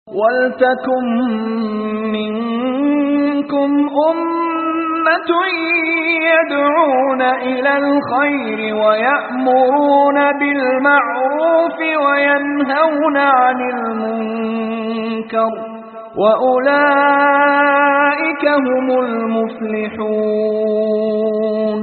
وَلْتَكُن مِّنكُمْ أُمَّةٌ يَدْعُونَ إِلَى الْخَيْرِ وَيَأْمُرُونَ بِالْمَعْرُوفِ وَيَنْهَوْنَ عَنِ الْمُنكَرِ وَأُولَئِكَ هُمُ الْمُفْلِحُونَ.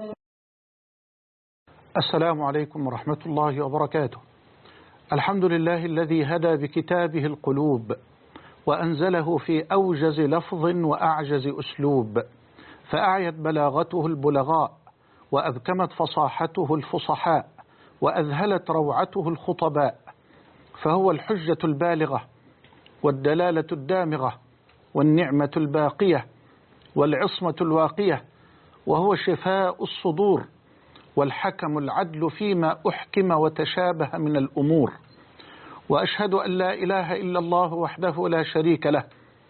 السلام عليكم ورحمة الله وبركاته. الحمد لله الذي هدى بكتابه القلوب وأنزله في أوجز لفظ وأعجز أسلوب، فأعيت بلاغته البلغاء وأبكمت فصاحته الفصحاء وأذهلت روعته الخطباء، فهو الحجة البالغة والدلالة الدامغة والنعمة الباقية والعصمة الواقية، وهو شفاء الصدور والحكم العدل فيما أحكم وتشابه من الأمور. وأشهد أن لا إله إلا الله وحده لا شريك له،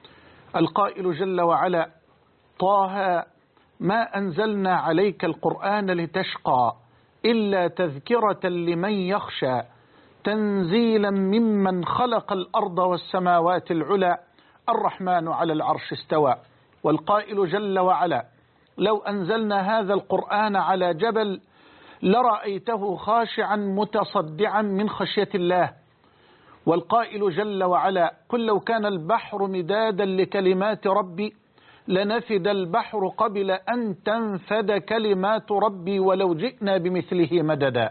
القائل جل وعلا: طه ما أنزلنا عليك القرآن لتشقى إلا تذكرة لمن يخشى تنزيلا ممن خلق الأرض والسماوات العلى الرحمن على العرش استوى. والقائل جل وعلا: لو أنزلنا هذا القرآن على جبل لرأيته خاشعا متصدعا من خشية الله. والقائل جل وعلا: قل لو كان البحر مدادا لكلمات ربي لنفد البحر قبل أن تنفد كلمات ربي ولو جئنا بمثله مددا.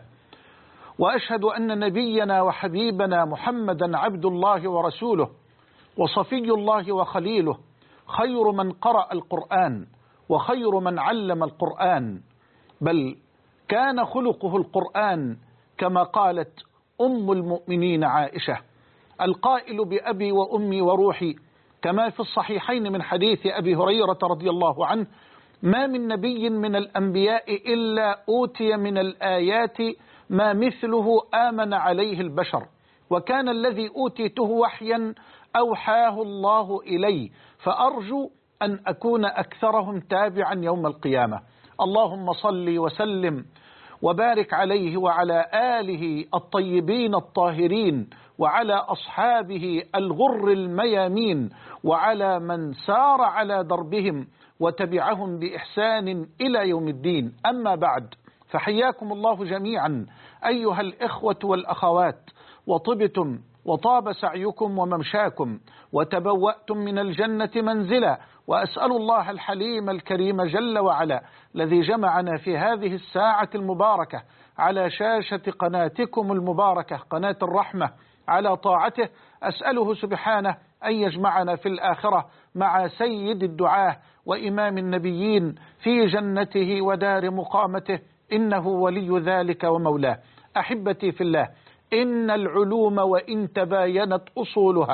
وأشهد أن نبينا وحبيبنا محمدا عبد الله ورسوله وصفي الله وخليله، خير من قرأ القرآن وخير من علم القرآن، بل كان خلقه القرآن كما قالت أم المؤمنين عائشة: القائل بأبي وأمي وروحي، كما في الصحيحين من حديث أبي هريرة رضي الله عنه: ما من نبي من الأنبياء إلا أوتي من الآيات ما مثله آمن عليه البشر، وكان الذي أوتيته وحيا أوحاه الله إلي، فأرجو أن أكون أكثرهم تابعا يوم القيامة. اللهم صل وسلم وبارك عليه وعلى آله الطيبين الطاهرين وعلى أصحابه الغر الميامين وعلى من سار على دربهم وتبعهم بإحسان إلى يوم الدين. أما بعد، فحياكم الله جميعا أيها الإخوة والأخوات، وطبتم وطاب سعيكم وممشاكم وتبوأتم من الجنة منزلا، وأسأل الله الحليم الكريم جل وعلا الذي جمعنا في هذه الساعة المباركة على شاشة قناتكم المباركة قناة الرحمة على طاعته، أسأله سبحانه أن يجمعنا في الآخرة مع سيد الدعاة وإمام النبيين في جنته ودار مقامته، إنه ولي ذلك ومولاه. أحبتي في الله، إن العلوم وإن تباينت أصولها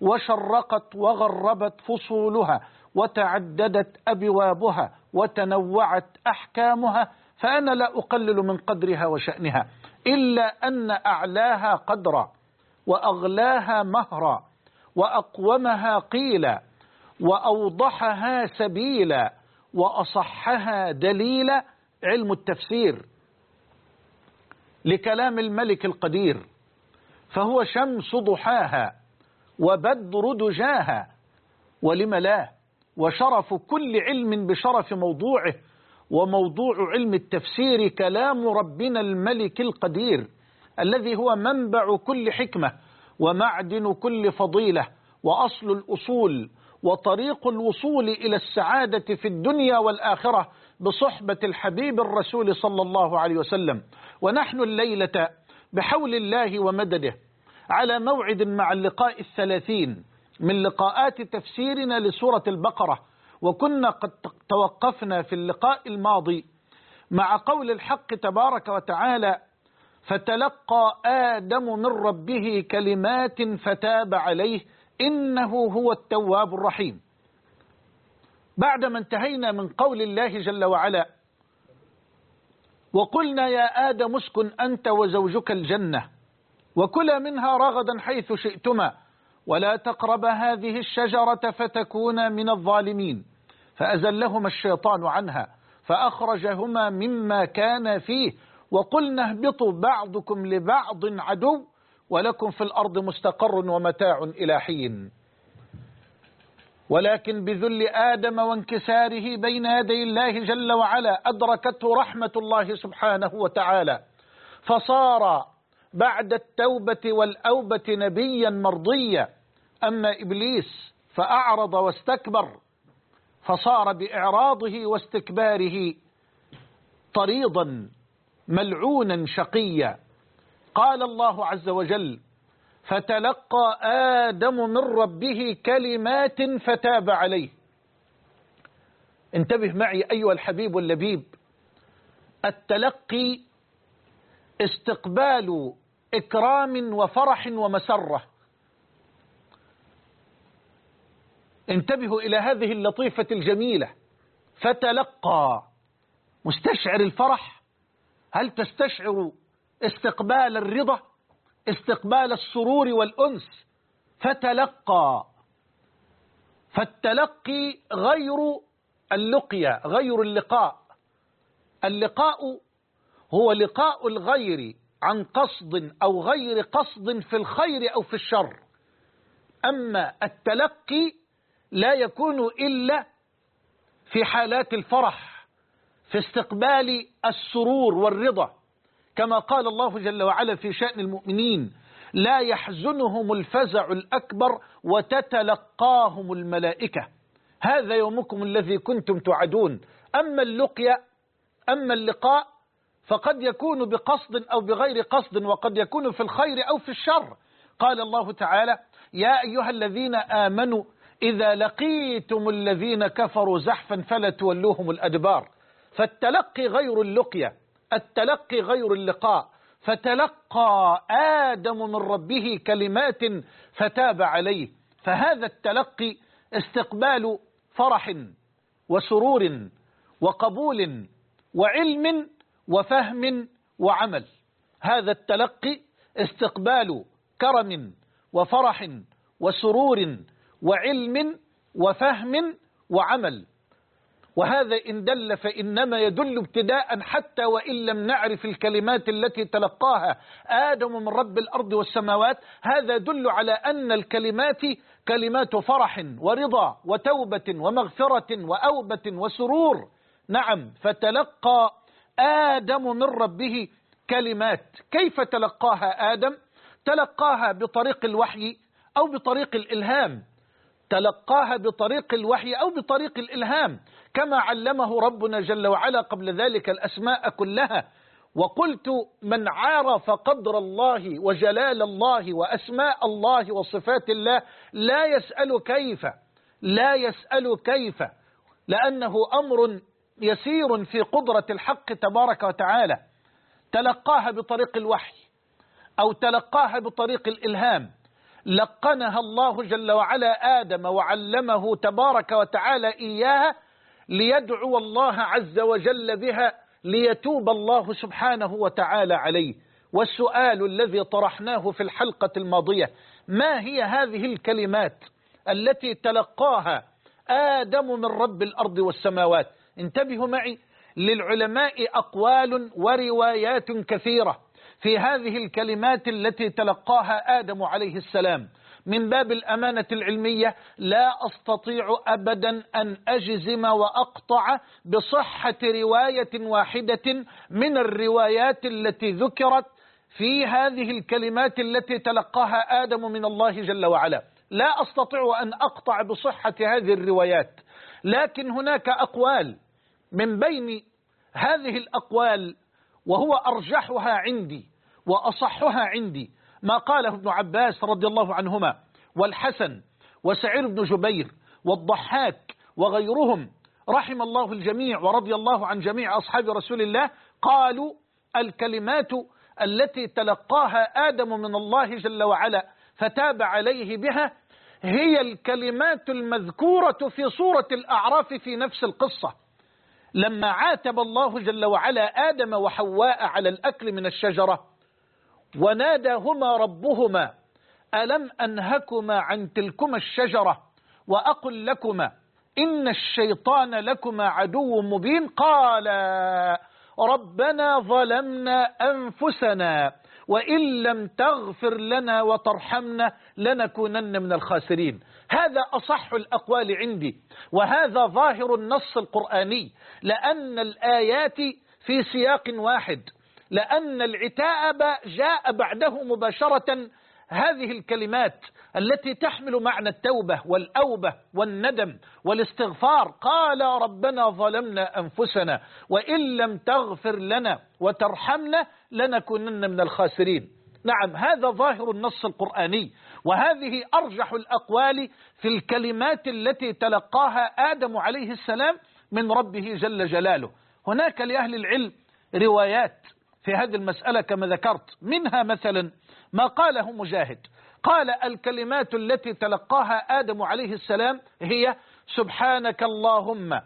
وشرقت وغربت فصولها وتعددت أبوابها وتنوعت أحكامها، فأنا لا أقلل من قدرها وشأنها، إلا أن أعلاها قدرا وأغلاها مهرا وأقومها قيلا وأوضحها سبيلا وأصحها دليلا علم التفسير لكلام الملك القدير، فهو شمس ضحاها وبدر دجاها، ولم لا، وشرف كل علم بشرف موضوعه، وموضوع علم التفسير كلام ربنا الملك القدير الذي هو منبع كل حكمة ومعدن كل فضيلة وأصل الأصول وطريق الوصول إلى السعادة في الدنيا والآخرة بصحبة الحبيب الرسول صلى الله عليه وسلم. ونحن الليلة بحول الله ومدده على موعد مع اللقاء 30 من لقاءات تفسيرنا لسورة البقرة، وكنا قد توقفنا في اللقاء الماضي مع قول الحق تبارك وتعالى: فتلقى آدم من ربه كلمات فتاب عليه إنه هو التواب الرحيم. بعدما انتهينا من قول الله جل وعلا: وقلنا يا آدم اسكن أنت وزوجك الجنة وكلا منها رغدا حيث شئتما ولا تقربا هذه الشجرة فتكونا من الظالمين، فأزلهما الشيطان عنها فأخرجهما مما كان فيه وقلنا اهبطوا بعضكم لبعض عدو ولكم في الأرض مستقر ومتاع إلى حين. ولكن بذل آدم وانكساره بين يدي الله جل وعلا أدركته رحمة الله سبحانه وتعالى، فصار بعد التوبة والأوبة نبيا مرضيا. أما إبليس فأعرض واستكبر، فصار بإعراضه واستكباره طريضا ملعونا شقيا. قال الله عز وجل: فتلقى آدم من ربه كلمات فتاب عليه. انتبه معي أيها الحبيب اللبيب، التلقي استقبال إكرام وفرح ومسرة. انتبهوا إلى هذه اللطيفة الجميلة، فتلقى، مستشعر الفرح؟ هل تستشعر استقبال الرضا، استقبال السرور والأنس؟ فتلقى. فالتلقي غير اللقيا، غير اللقاء. اللقاء هو لقاء الغير عن قصد أو غير قصد في الخير أو في الشر. أما التلقي لا يكون إلا في حالات الفرح، في استقبال السرور والرضا، كما قال الله جل وعلا في شأن المؤمنين: لا يحزنهم الفزع الأكبر وتتلقاهم الملائكة هذا يومكم الذي كنتم توعدون. أما اللقيا، أما اللقاء، فقد يكون بقصد أو بغير قصد، وقد يكون في الخير أو في الشر. قال الله تعالى: يا أيها الذين آمنوا إذا لقيتم الذين كفروا زحفا فلا تولوهم الأدبار. فالتلقي غير اللقيا، التلقي غير اللقاء. فتلقى آدم من ربه كلمات فتاب عليه. فهذا التلقي استقبال فرح وسرور وقبول وعلم وفهم وعمل. هذا التلقي استقبال كرم وفرح وسرور وعلم وفهم وعمل. وهذا إن دل فإنما يدل ابتداء، حتى وإن لم نعرف الكلمات التي تلقاها آدم من رب الأرض والسماوات، هذا يدل على أن الكلمات كلمات فرح ورضا وتوبة ومغفرة وأوبة وسرور. نعم، فتلقى آدم من ربه كلمات. كيف تلقاها آدم؟ تلقاها بطريق الوحي أو بطريق الإلهام. تلقاها بطريق الوحي أو بطريق الإلهام، كما علمه ربنا جل وعلا قبل ذلك الأسماء كلها. وقلت: من عرف قدر الله وجلال الله وأسماء الله وصفات الله لا يسأل كيف، لا يسأل كيف، لأنه أمر يسير في قدرة الحق تبارك وتعالى. تلقاها بطريق الوحي أو تلقاها بطريق الإلهام. لقنها الله جل وعلا آدم وعلمه تبارك وتعالى إياها ليدعو الله عز وجل بها ليتوب الله سبحانه وتعالى عليه. والسؤال الذي طرحناه في الحلقة الماضية: ما هي هذه الكلمات التي تلقاها آدم من رب الأرض والسماوات؟ انتبهوا معي، للعلماء أقوال وروايات كثيرة في هذه الكلمات التي تلقاها آدم عليه السلام. من باب الأمانة العلمية لا أستطيع أبدا أن أجزم وأقطع بصحة رواية واحدة من الروايات التي ذكرت في هذه الكلمات التي تلقاها آدم من الله جل وعلا. لا أستطيع أن أقطع بصحة هذه الروايات، لكن هناك أقوال. من بين هذه الأقوال وهو أرجحها عندي وأصحها عندي ما قاله ابن عباس رضي الله عنهما والحسن وسعيد بن جبير والضحاك وغيرهم رحم الله الجميع ورضي الله عن جميع أصحاب رسول الله. قالوا: الكلمات التي تلقاها آدم من الله جل وعلا فتاب عليه بها هي الكلمات المذكورة في سورة الأعراف في نفس القصة، لما عاتب الله جل وعلا آدم وحواء على الأكل من الشجرة: وناداهما ربهما ألم أنهكما عن تلكما الشجرة وأقل لكما إن الشيطان لكما عدو مبين. قال: ربنا ظلمنا أنفسنا وإن لم تغفر لنا وترحمنا لنكونن من الخاسرين. هذا أصح الأقوال عندي، وهذا ظاهر النص القرآني، لأن الآيات في سياق واحد، لأن العتاب جاء بعده مباشرة هذه الكلمات التي تحمل معنى التوبة والأوبة والندم والاستغفار. قال ربنا ظلمنا أنفسنا وإن لم تغفر لنا وترحمنا لنكونن من الخاسرين. نعم، هذا ظاهر النص القرآني، وهذه أرجح الأقوال في الكلمات التي تلقاها آدم عليه السلام من ربه جل جلاله. هناك لأهل العلم روايات في هذه المسألة كما ذكرت، منها مثلا ما قاله مجاهد، قال الكلمات التي تلقاها آدم عليه السلام هي سبحانك اللهم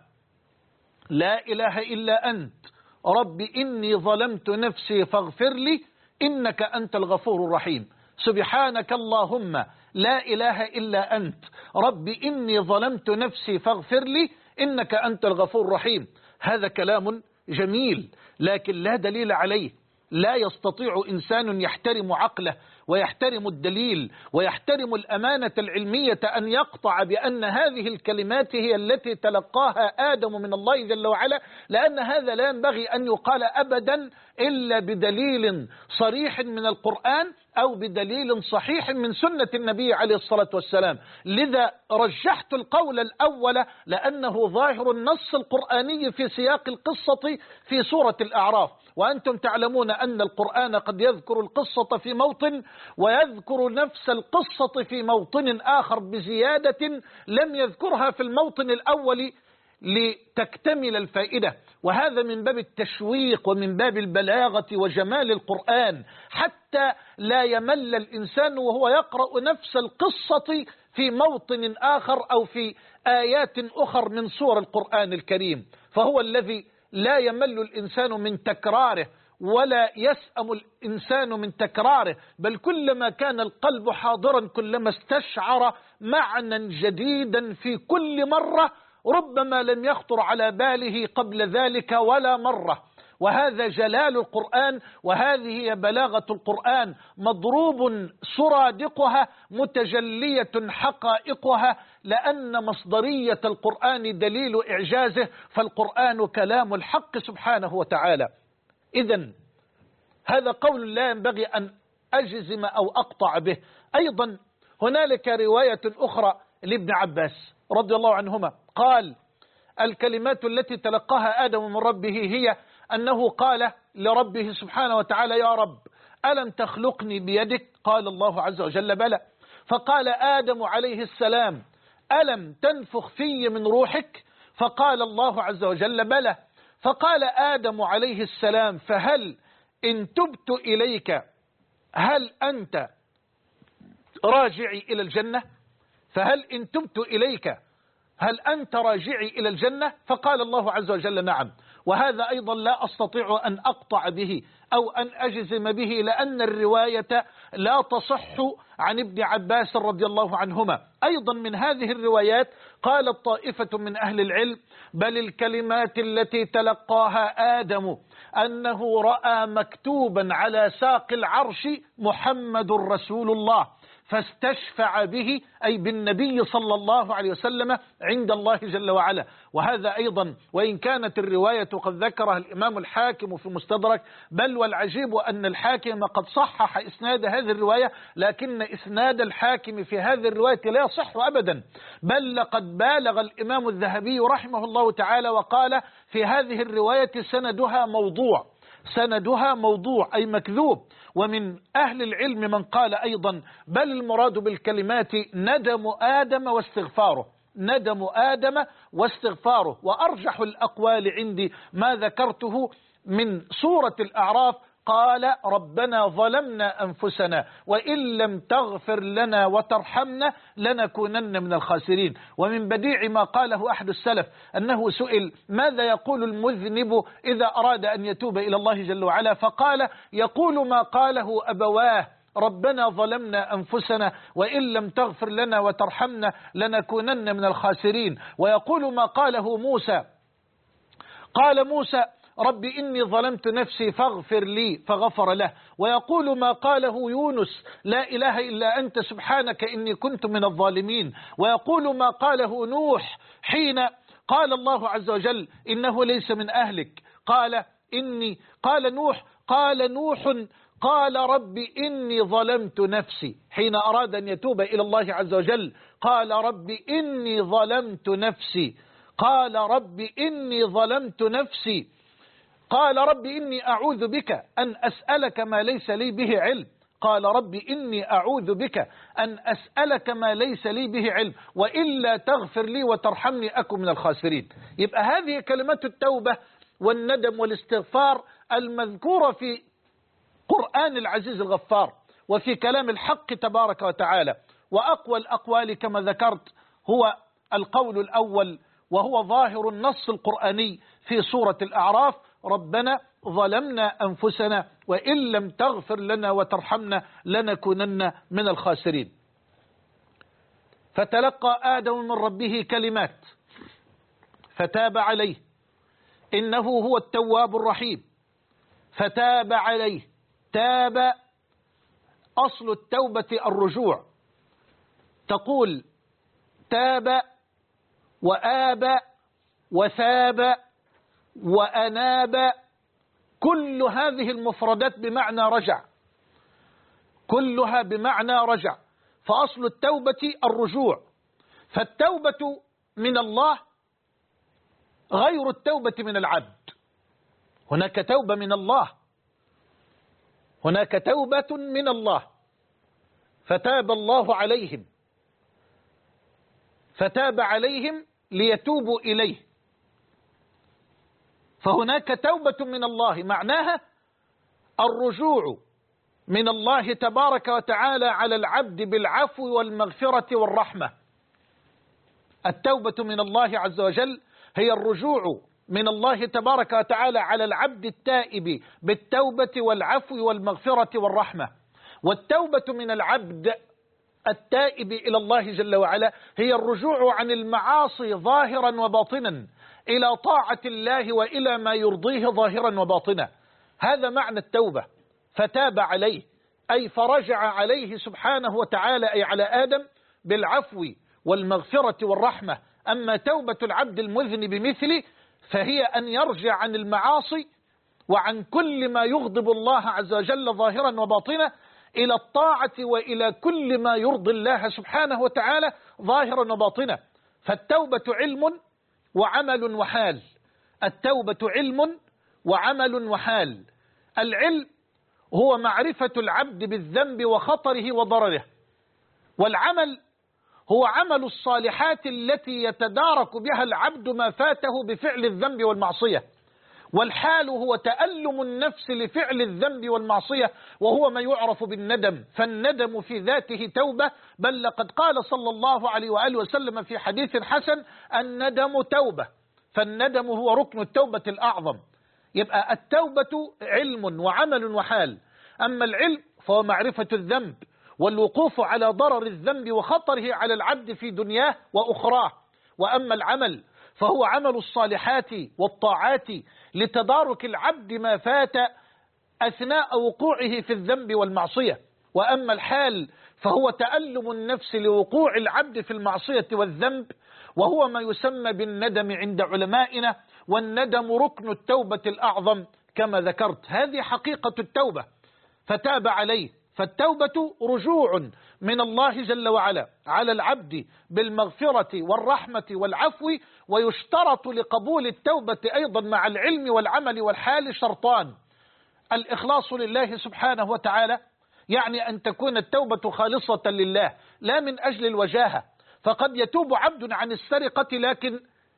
لا إله إلا أنت رب إني ظلمت نفسي فاغفر لي إنك أنت الغفور الرحيم. سبحانك اللهم لا إله إلا أنت رب إني ظلمت نفسي فاغفر لي إنك أنت الغفور الرحيم. هذا كلام جميل، لكن لا دليل عليه. لا يستطيع إنسان يحترم عقله ويحترم الدليل ويحترم الأمانة العلمية أن يقطع بأن هذه الكلمات هي التي تلقاها آدم من الله جل وعلا، لأن هذا لا ينبغي أن يقال أبدا إلا بدليل صريح من القرآن أو بدليل صحيح من سنة النبي عليه الصلاة والسلام. لذا رجحت القول الأول لأنه ظاهر النص القرآني في سياق القصة في سورة الأعراف. وأنتم تعلمون أن القرآن قد يذكر القصة في موطن ويذكر نفس القصة في موطن آخر بزيادة لم يذكرها في الموطن الأول لتكتمل الفائدة. وهذا من باب التشويق ومن باب البلاغة وجمال القرآن، حتى لا يمل الإنسان وهو يقرأ نفس القصة في موطن آخر أو في آيات أخر من سور القرآن الكريم. فهو الذي لا يمل الإنسان من تكراره ولا يسأم الإنسان من تكراره، بل كلما كان القلب حاضرا كلما استشعر معنى جديدا في كل مرة ربما لم يخطر على باله قبل ذلك ولا مرة. وهذا جلال القرآن، وهذه هي بلاغة القرآن، مضروب سرادقها متجلية حقائقها، لأن مصدرية القرآن دليل إعجازه، فالقرآن كلام الحق سبحانه وتعالى. إذن هذا قول لا ينبغي أن أجزم أو أقطع به. أيضا هنالك رواية أخرى لابن عباس رضي الله عنهما، قال الكلمات التي تلقاها آدم من ربه هي أنه قال لربه سبحانه وتعالى يا رب ألم تخلقني بيدك؟ قال الله عز وجل بلى. فقال آدم عليه السلام ألم تنفخ في من روحك؟ فقال الله عز وجل بلى. فقال آدم عليه السلام فهل إن تبت إليك هل أنت راجعي إلى الجنة؟ فهل إن تبت إليك هل أنت راجعي إلى الجنة؟ فقال الله عز وجل نعم. وهذا أيضا لا أستطيع أن أقطع به أو أن أجزم به، لأن الرواية لا تصح عن ابن عباس رضي الله عنهما. أيضا من هذه الروايات قالت طائفة من أهل العلم بل الكلمات التي تلقاها آدم أنه رأى مكتوبا على ساق العرش محمد رسول الله فاستشفع به، أي بالنبي صلى الله عليه وسلم عند الله جل وعلا. وهذا أيضا وإن كانت الرواية قد ذكرها الإمام الحاكم في المستدرك، بل والعجيب أن الحاكم قد صحح إسناد هذه الرواية، لكن إسناد الحاكم في هذه الرواية لا يصح أبدا، بل لقد بالغ الإمام الذهبي رحمه الله تعالى وقال في هذه الرواية سندها موضوع أي مكذوب. ومن أهل العلم من قال أيضا بل المراد بالكلمات ندم آدم واستغفاره. وأرجح الأقوال عندي ما ذكرته من سورة الأعراف، قال ربنا ظلمنا أنفسنا وإن لم تغفر لنا وترحمنا لنكونن من الخاسرين. ومن بديع ما قاله أحد السلف أنه سئل ماذا يقول المذنب إذا أراد أن يتوب إلى الله جل وعلا، فقال يقول ما قاله أبواه ربنا ظلمنا أنفسنا وإن لم تغفر لنا وترحمنا لنكونن من الخاسرين. ويقول ما قاله موسى، قال موسى رب إني ظلمت نفسي فاغفر لي فغفر له، ويقول ما قاله يونس لا إله إلا أنت سبحانك إني كنت من الظالمين، ويقول ما قاله نوح حين قال الله عز وجل إنه ليس من أهلك، قال نوح قال رب إني ظلمت نفسي، حين أراد أن يتوب إلى الله عز وجل قال رب إني ظلمت نفسي، قال رب إني ظلمت نفسي، قال رب إني أعوذ بك أن أسألك ما ليس لي به علم، قال رب إني أعوذ بك أن أسألك ما ليس لي به علم وإلا تغفر لي وترحمني أكن من الخاسرين. يبقى هذه كلمات التوبة والندم والاستغفار المذكورة في قرآن العزيز الغفار وفي كلام الحق تبارك وتعالى. وأقوى الأقوال كما ذكرت هو القول الأول، وهو ظاهر النص القرآني في سورة الأعراف: ربنا ظلمنا أنفسنا وإن لم تغفر لنا وترحمنا لنكونن من الخاسرين. فتلقى آدم من ربه كلمات فتاب عليه إنه هو التواب الرحيم. فتاب عليه، تاب أصل التوبة الرجوع، تقول تاب وآب وثاب وأناب، كل هذه المفردات بمعنى رجع، كلها بمعنى رجع، فأصل التوبة الرجوع. فالتوبة من الله غير التوبة من العبد، هناك توبة من الله، هناك توبة من الله. فتاب الله عليهم، فتاب عليهم ليتوبوا إليه، فهناك توبة من الله معناها الرجوع من الله تبارك وتعالى على العبد بالعفو والمغفرة والرحمة. التوبة من الله عز وجل هي الرجوع من الله تبارك وتعالى على العبد التائب بالتوبة والعفو والمغفرة والرحمة. والتوبة من العبد التائب إلى الله جل وعلا هي الرجوع عن المعاصي ظاهرا وباطنا إلى طاعة الله وإلى ما يرضيه ظاهرا وباطنا. هذا معنى التوبة. فتاب عليه أي فرجع عليه سبحانه وتعالى، أي على آدم، بالعفو والمغفرة والرحمة. أما توبة العبد المذنب مثلي فهي أن يرجع عن المعاصي وعن كل ما يغضب الله عز وجل ظاهرا وباطنا إلى الطاعة وإلى كل ما يرضي الله سبحانه وتعالى ظاهرا وباطنا. فالتوبة علم وعمل وحال. التوبة علم وعمل وحال. العلم هو معرفة العبد بالذنب وخطره وضرره، والعمل هو عمل الصالحات التي يتدارك بها العبد ما فاته بفعل الذنب والمعصية. والحال هو تألم النفس لفعل الذنب والمعصية، وهو ما يعرف بالندم. فالندم في ذاته توبة، بل لقد قال صلى الله عليه وآله وسلم في حديث حسن: الندم توبة. فالندم هو ركن التوبة الأعظم. يبقى التوبة علم وعمل وحال. أما العلم فهو معرفة الذنب والوقوف على ضرر الذنب وخطره على العبد في دنياه وأخراه. وأما العمل فهو عمل الصالحات والطاعات لتدارك العبد ما فات أثناء وقوعه في الذنب والمعصية. وأما الحال فهو تألم النفس لوقوع العبد في المعصية والذنب، وهو ما يسمى بالندم عند علمائنا. والندم ركن التوبة الأعظم كما ذكرت. هذه حقيقة التوبة. فتاب عليه. فالتوبة رجوع من الله جل وعلا على العبد بالمغفرة والرحمة والعفو. ويشترط لقبول التوبة أيضا مع العلم والعمل والحال شرطان: الإخلاص لله سبحانه وتعالى، يعني أن تكون التوبة خالصة لله لا من أجل الوجاهة. فقد يتوب عبد عن السرقة لكن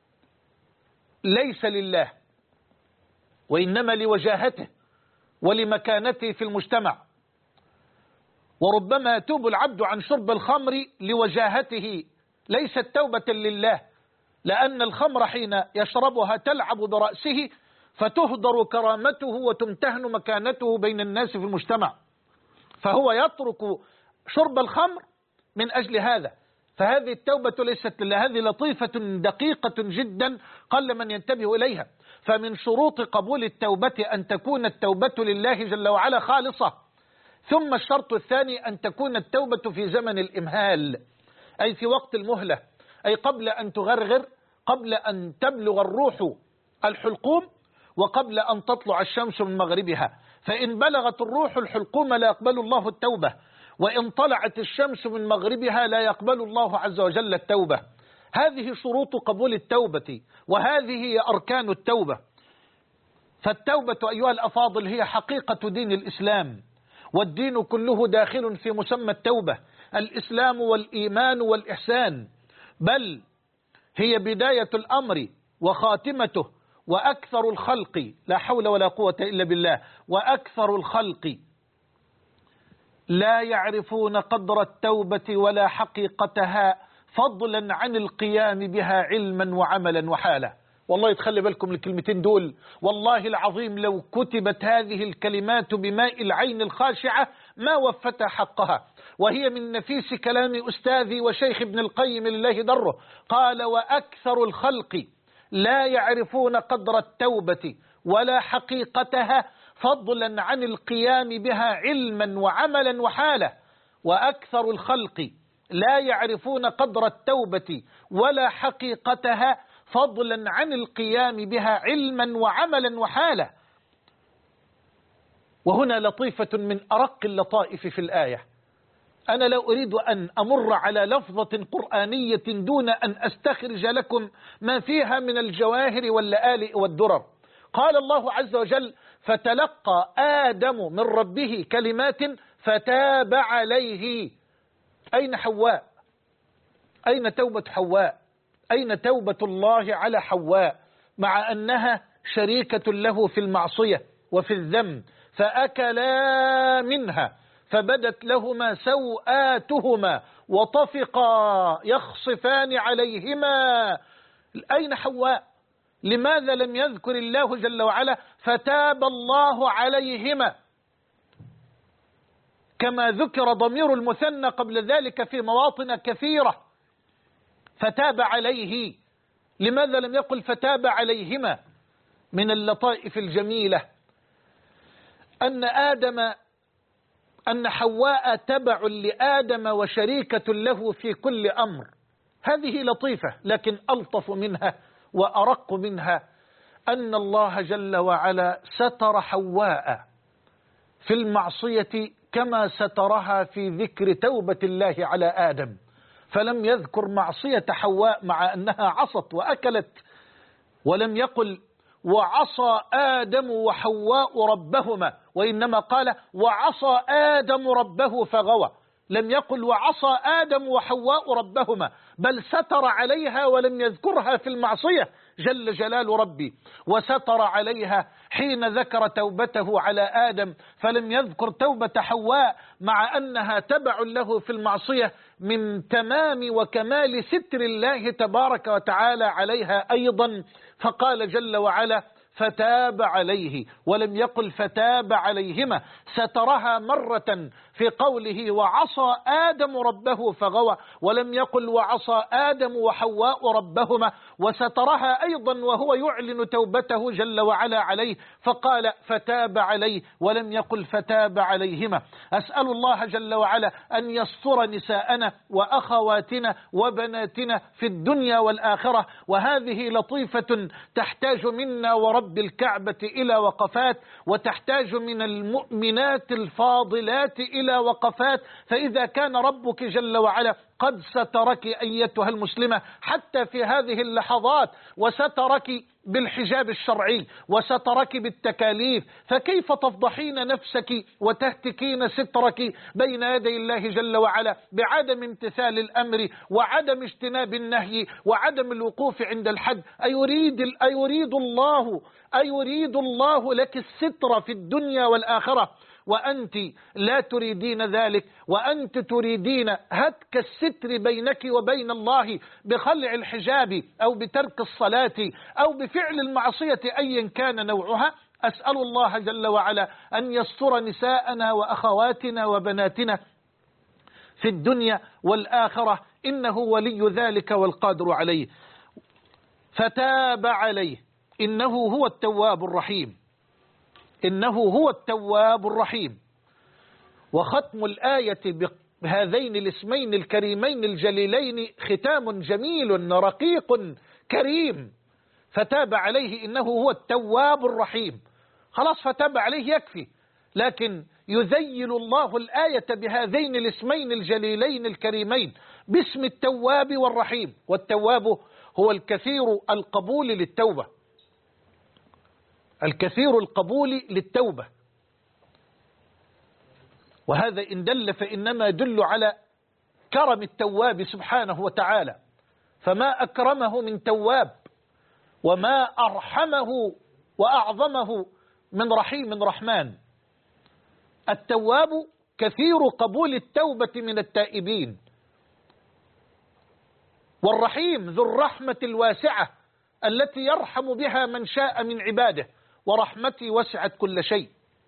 ليس لله، وإنما لوجاهته ولمكانته في المجتمع. وربما يتوب العبد عن شرب الخمر لوجاهته، ليست توبة لله، لأن الخمر حين يشربها تلعب برأسه فتهدر كرامته وتمتهن مكانته بين الناس في المجتمع، فهو يترك شرب الخمر من أجل هذا. فهذه التوبة ليست لله. هذه لطيفة دقيقة جدا قل من ينتبه إليها. فمن شروط قبول التوبة أن تكون التوبة لله جل وعلا خالصة. ثم الشرط الثاني أن تكون التوبة في زمن الإمهال، أي في وقت المهلة، أي قبل أن تغرغر، قبل أن تبلغ الروح الحلقوم، وقبل أن تطلع الشمس من مغربها. فإن بلغت الروح الحلقوم لا يقبل الله التوبة، وإن طلعت الشمس من مغربها لا يقبل الله عز وجل التوبة. هذه شروط قبول التوبة، وهذه هي أركان التوبة. فالتوبة أيها الأفاضل هي حقيقة دين الإسلام، والدين كله داخل في مسمى التوبة، الإسلام والإيمان والإحسان، بل هي بداية الأمر وخاتمته. وأكثر الخلق، لا حول ولا قوة إلا بالله، وأكثر الخلق لا يعرفون قدر التوبة ولا حقيقتها، فضلا عن القيام بها علما وعملا وحالا. والله تخلي بالكم الكلمتين دول، والله العظيم لو كتبت هذه الكلمات بماء العين الخاشعة ما وفت حقها. وهي من نفيس كلام أستاذي وشيخ ابن القيم لله دره، قال: وأكثر الخلق لا يعرفون قدر التوبة ولا حقيقتها، فضلا عن القيام بها علما وعملا وحالا. وأكثر الخلق لا يعرفون قدر التوبة ولا حقيقتها، فضلا عن القيام بها علما وعملا وحالا. وهنا لطيفة من أرق اللطائف في الآية. أنا لا أريد أن أمر على لفظة قرآنية دون أن أستخرج لكم ما فيها من الجواهر واللآلئ والدرر. قال الله عز وجل: فتلقى آدم من ربه كلمات فتاب عليه. أين حواء؟ أين توبة حواء؟ أين توبة الله على حواء مع أنها شريكة له في المعصية وفي الذنب؟ فأكلا منها فبدت لهما سوآتهما وطفقا يخصفان عليهما. أين حواء؟ لماذا لم يذكر الله جل وعلا فتاب الله عليهما كما ذكر ضمير المثنى قبل ذلك في مواطن كثيرة؟ فتاب عليه، لماذا لم يقل فتاب عليهما؟ من اللطائف الجميلة أن حواء تبع لآدم وشريكة له في كل أمر. هذه لطيفة، لكن ألطف منها وأرق منها أن الله جل وعلا ستر حواء في المعصية كما سترها في ذكر توبة الله على آدم، فلم يذكر معصية حواء مع أنها عصت وأكلت، ولم يقل وعصى آدم وحواء ربهما، وإنما قال وعصى آدم ربه فغوى. لم يقل وعصى آدم وحواء ربهما، بل ستر عليها ولم يذكرها في المعصية جل جلال ربي. وستر عليها حين ذكر توبته على آدم، فلم يذكر توبة حواء مع أنها تبع له في المعصية، من تمام وكمال ستر الله تبارك وتعالى عليها أيضا. فقال جل وعلا فتاب عليه، ولم يقل فتاب عليهما. سترها مرة في قوله وعصى آدم ربه فغوى، ولم يقل وعصى آدم وحواء ربهما. وسترها أيضا وهو يعلن توبته جل وعلا عليه، فقال فتاب عليه، ولم يقل فتاب عليهما. أسأل الله جل وعلا أن يستر نساءنا وأخواتنا وبناتنا في الدنيا والآخرة. وهذه لطيفة تحتاج منا ورب الكعبة إلى وقفات، وتحتاج من المؤمنات الفاضلات إلى وقفات. فإذا كان ربك جل وعلا قد سترك أيتها المسلمة حتى في هذه اللحظات، وسترك بالحجاب الشرعي، وسترك بالتكاليف، فكيف تفضحين نفسك وتهتكين سترك بين يدي الله جل وعلا بعدم امتثال الأمر وعدم اجتناب النهي وعدم الوقوف عند الحد؟ أيريد الله لك الستر في الدنيا والآخرة، وأنت لا تريدين ذلك، وأنت تريدين هتك الستر بينك وبين الله بخلع الحجاب أو بترك الصلاة أو بفعل المعصية أيا كان نوعها. أسأل الله جل وعلا أن يستر نساءنا وأخواتنا وبناتنا في الدنيا والآخرة، إنه ولي ذلك والقادر عليه. فتاب عليه، إنه هو التواب الرحيم، إنه هو التواب الرحيم. وختم الآية بهذين الاسمين الكريمين الجليلين ختام جميل رقيق كريم، فتاب عليه إنه هو التواب الرحيم. خلاص فتاب عليه يكفي، لكن يذيل الله الآية بهذين الاسمين الجليلين الكريمين باسم التواب والرحيم. والتواب هو الكثير القبول للتوبة، الكثير القبول للتوبة، وهذا إن دل فإنما يدل على كرم التواب سبحانه وتعالى، فما أكرمه من تواب وما أرحمه وأعظمه من رحيم رحمن. التواب كثير قبول التوبة من التائبين، والرحيم ذو الرحمة الواسعة التي يرحم بها من شاء من عباده، ورحمتي وسعت كل شيء.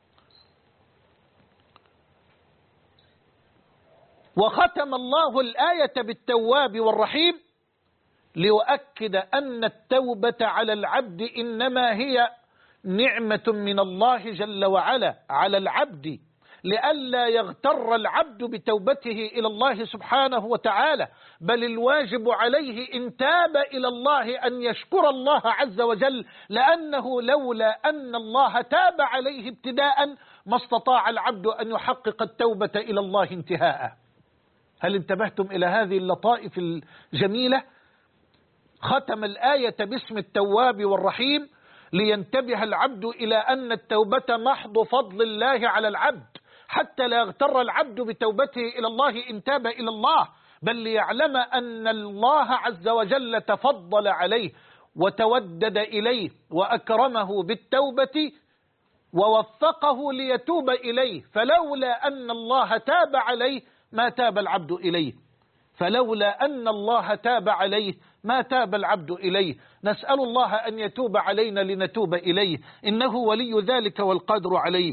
وختم الله الآية بالتواب والرحيم ليؤكد أن التوبة على العبد إنما هي نعمة من الله جل وعلا على العبد، لئلا يغتر العبد بتوبته إلى الله سبحانه وتعالى، بل الواجب عليه إن تاب إلى الله أن يشكر الله عز وجل، لأنه لولا أن الله تاب عليه ابتداء ما استطاع العبد أن يحقق التوبة إلى الله انتهاء. هل انتبهتم إلى هذه اللطائف الجميلة؟ ختم الآية باسم التواب والرحيم لينتبه العبد إلى أن التوبة محض فضل الله على العبد، حتى لا يغتر العبد بتوبته إلى الله إن تاب إلى الله، بل ليعلم أن الله عز وجل تفضل عليه وتودد إليه وأكرمه بالتوبة ووفقه ليتوب إليه، فلولا أن الله تاب عليه ما تاب العبد إليه، فلولا أن الله تاب عليه ما تاب العبد إليه. نسأل الله أن يتوب علينا لنتوب إليه، إنه ولي ذلك والقادر عليه.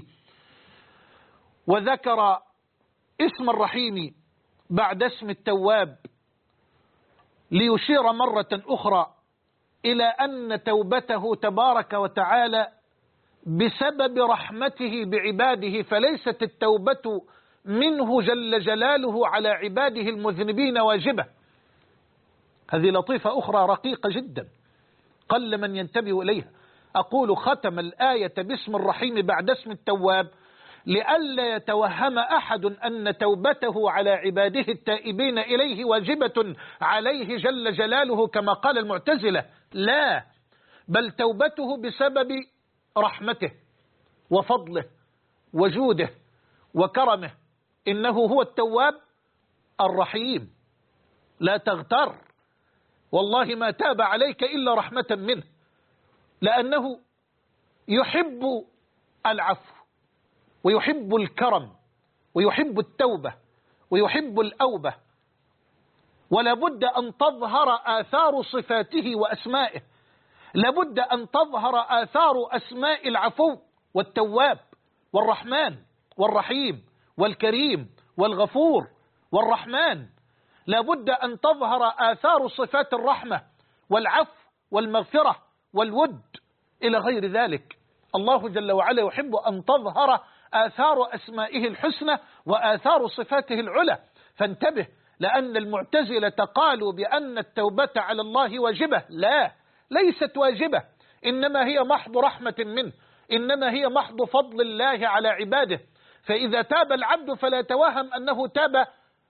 وذكر اسم الرحيم بعد اسم التواب ليشير مرة أخرى إلى أن توبته تبارك وتعالى بسبب رحمته بعباده، فليست التوبة منه جل جلاله على عباده المذنبين واجبة. هذه لطيفة أخرى رقيقة جدا قل من ينتبه إليها. أقول ختم الآية باسم الرحيم بعد اسم التواب لئلا يتوهم أحد أن توبته على عباده التائبين إليه واجبة عليه جل جلاله كما قال المعتزلة، لا، بل توبته بسبب رحمته وفضله وجوده وكرمه، إنه هو التواب الرحيم. لا تغتر، والله ما تاب عليك إلا رحمة منه، لأنه يحب العفو ويحب الكرم ويحب التوبة ويحب الأوبة، ولا بد أن تظهر آثار صفاته وأسمائه، لابد أن تظهر آثار أسماء العفو والتواب والرحمن والرحيم والكريم والغفور والرحمن، لابد أن تظهر آثار صفات الرحمة والعفو والمغفرة والود إلى غير ذلك. الله جل وعلا يحب أن تظهر آثار أسمائه الحسنى وآثار صفاته العلى. فانتبه، لأن المعتزلة قالوا بأن التوبة على الله واجبة، لا، ليست واجبة، إنما هي محض رحمة منه، إنما هي محض فضل الله على عباده. فإذا تاب العبد فلا يتوهم أنه تاب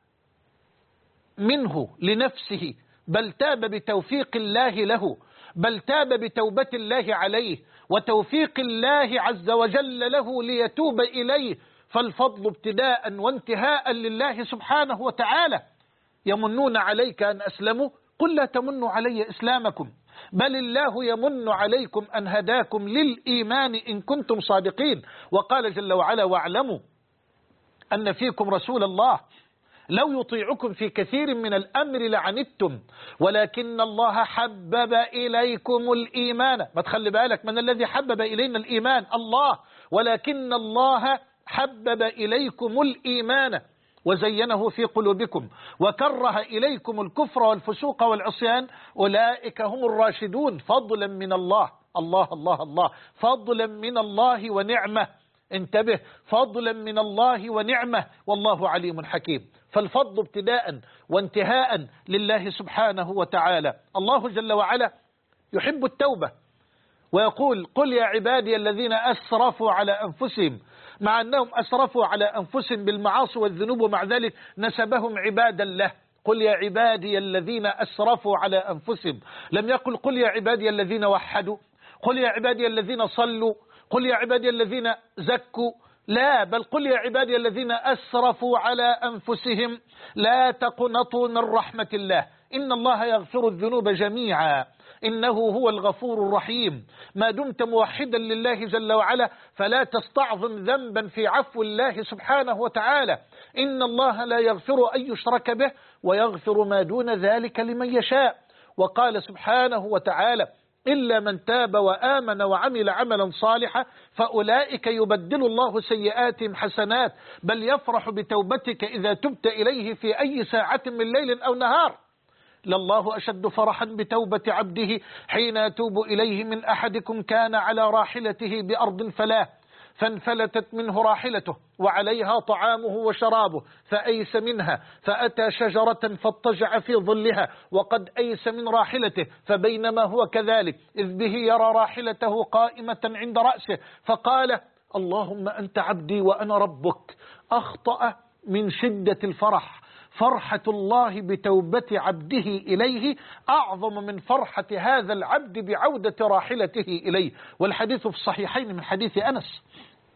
منه لنفسه، بل تاب بتوفيق الله له، بل تاب بتوبة الله عليه وتوفيق الله عز وجل له ليتوب إليه. فالفضل ابتداء وانتهاء لله سبحانه وتعالى. يمنون عليك أن أسلموا، قل لا تمنوا علي إسلامكم، بل الله يمن عليكم أن هداكم للإيمان إن كنتم صادقين. وقال جل وعلا: واعلموا أن فيكم رسول الله لو يطيعكم في كثير من الأمر لعنتم ولكن الله حبب إليكم الإيمان. ما تخلي بالك، من الذي حبب إلينا الإيمان؟ الله. ولكن الله حبب إليكم الإيمان وزينه في قلوبكم وكره إليكم الكفر والفسوق والعصيان أولئك هم الراشدون فضلا من الله الله الله الله، فضلا من الله ونعمة. انتبه، فضلا من الله ونعمة، والله عليم حكيم. فالفضل ابتداء وانتهاء لله سبحانه وتعالى. الله جل وعلا يحب التوبة ويقول: قل يا عبادي الذين أسرفوا على أنفسهم، مع أنهم أسرفوا على أنفسهم بالمعاصي والذنوب، ومع ذلك نسبهم عبادا له. قل يا عبادي الذين أسرفوا على أنفسهم، لم يقل قل يا عبادي الذين وحدوا، قل يا عبادي الذين صلوا، قل يا عبادي الذين زكوا، لا، بل قل يا عبادي الذين أسرفوا على أنفسهم لا تقنطوا من رحمة الله إن الله يغفر الذنوب جميعا إنه هو الغفور الرحيم. ما دمت موحدا لله جل وعلا فلا تستعظم ذنبا في عفو الله سبحانه وتعالى. إن الله لا يغفر أن يشرك به ويغفر ما دون ذلك لمن يشاء. وقال سبحانه وتعالى: إلا من تاب وآمن وعمل عملا صالحا فأولئك يبدل الله سيئاتهم حسنات بل يفرح بتوبتك إذا تبت إليه في أي ساعة من ليل أو نهار. لله أشد فرحا بتوبة عبده حين يتوب إليه من أحدكم كان على راحلته بأرض فلاه فانفلتت منه راحلته وعليها طعامه وشرابه فأيس منها فأتى شجرة فاضطجع في ظلها وقد أيس من راحلته فبينما هو كذلك إذ به يرى راحلته قائمة عند رأسه فقال: اللهم أنت عبدي وأنا ربك. أخطأ من شدة الفرح. فرحة الله بتوبة عبده إليه أعظم من فرحة هذا العبد بعودة راحلته إليه. والحديث في الصحيحين من حديث أنس،